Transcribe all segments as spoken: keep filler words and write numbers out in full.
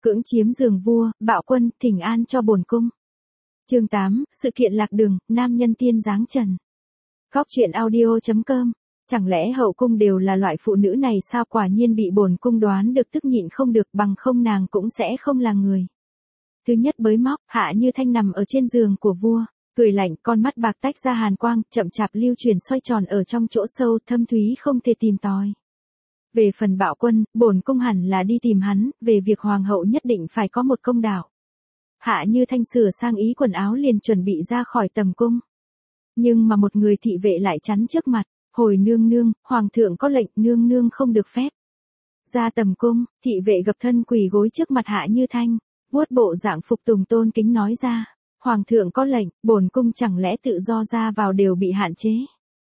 Cưỡng chiếm giường vua, bạo quân, thỉnh an cho bổn cung. Chương tám, sự kiện lạc đường, nam nhân tiên dáng trần. Góc truyện audio chấm com. Chẳng lẽ hậu cung đều là loại phụ nữ này sao? Quả nhiên bị bổn cung đoán được, tức nhịn không được, bằng không nàng cũng sẽ không là người. Thứ nhất bới móc, Hạ Như Thanh nằm ở trên giường của vua, cười lạnh, con mắt bạc tách ra hàn quang, chậm chạp lưu chuyển xoay tròn ở trong chỗ sâu, thâm thúy không thể tìm tòi. Về phần bạo quân, bổn cung hẳn là đi tìm hắn, về việc hoàng hậu nhất định phải có một công đạo. Hạ Như Thanh sửa sang ý quần áo liền chuẩn bị ra khỏi tầm cung. Nhưng mà một người thị vệ lại chắn trước mặt, hồi nương nương, hoàng thượng có lệnh, nương nương không được phép. Ra tầm cung, thị vệ gập thân quỳ gối trước mặt Hạ Như Thanh, vuốt bộ dạng phục tùng tôn kính nói ra, hoàng thượng có lệnh, bổn cung chẳng lẽ tự do ra vào đều bị hạn chế.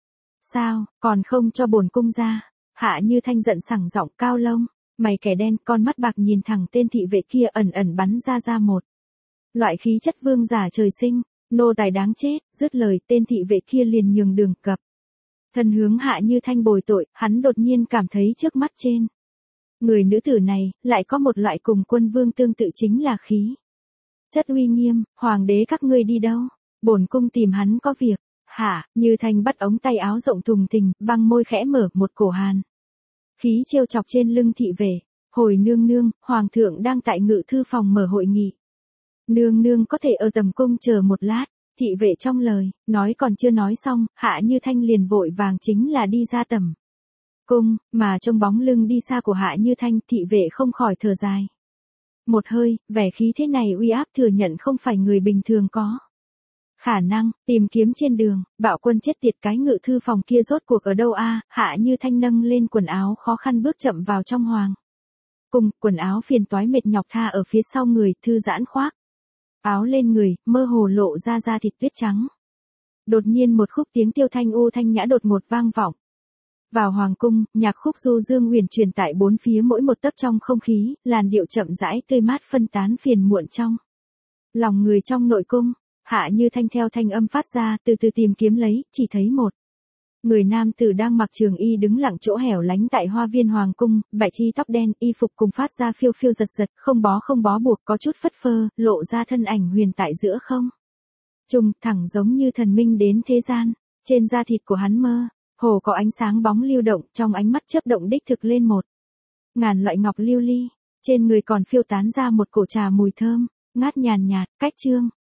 Sao, còn không cho bổn cung ra? Hạ Như Thanh giận sẳng giọng, cao lông, mày kẻ đen, con mắt bạc nhìn thẳng tên thị vệ kia, ẩn ẩn bắn ra ra một loại khí chất vương giả trời sinh, nô tài đáng chết. Dứt lời, tên thị vệ kia liền nhường đường cập thân hướng Hạ Như Thanh bồi tội. Hắn đột nhiên cảm thấy trước mắt trên người nữ tử này lại có một loại cùng quân vương tương tự, chính là khí chất uy nghiêm. Hoàng đế các ngươi đi đâu? Bổn cung tìm hắn có việc. Hạ Như Thanh bắt ống tay áo rộng thùng thình, băng môi khẽ mở, một cổ hàn khí trêu chọc trên lưng thị vệ. Hồi nương nương, hoàng thượng đang tại ngự thư phòng mở hội nghị. Nương nương có thể ở tầm cung chờ một lát. Thị vệ trong lời nói còn chưa nói xong, Hạ Như Thanh liền vội vàng chính là đi ra tầm cung, mà trong bóng lưng đi xa của Hạ Như Thanh, thị vệ không khỏi thở dài một hơi, vẻ khí thế này uy áp thừa nhận không phải người bình thường có khả năng. Tìm kiếm trên đường, bạo quân chết tiệt, cái ngự thư phòng kia rốt cuộc ở đâu a? Hạ Như Thanh nâng lên quần áo khó khăn bước chậm vào trong hoàng cung, quần áo phiền toái mệt nhọc tha ở phía sau người, thư giãn khoác áo lên người, mơ hồ lộ ra da thịt tuyết trắng. Đột nhiên một khúc tiếng tiêu thanh u thanh nhã đột ngột vang vọng vào hoàng cung, nhạc khúc du dương huyền truyền tại bốn phía mỗi một tấc trong không khí, làn điệu chậm rãi tươi mát phân tán phiền muộn trong lòng người trong nội cung. Hạ Như Thanh theo thanh âm phát ra, từ từ tìm kiếm lấy, chỉ thấy một người nam tử đang mặc trường y đứng lặng chỗ hẻo lánh tại hoa viên hoàng cung, bạch y tóc đen, y phục cùng phát ra phiêu phiêu giật giật, không bó không bó buộc, có chút phất phơ, lộ ra thân ảnh huyền tại giữa không trung, thẳng giống như thần minh đến thế gian. Trên da thịt của hắn mơ hồ có ánh sáng bóng lưu động, trong ánh mắt chớp động đích thực lên một ngàn loại ngọc lưu ly. Trên người còn phiêu tán ra một cổ trà mùi thơm ngát nhàn nhạt. Cách chương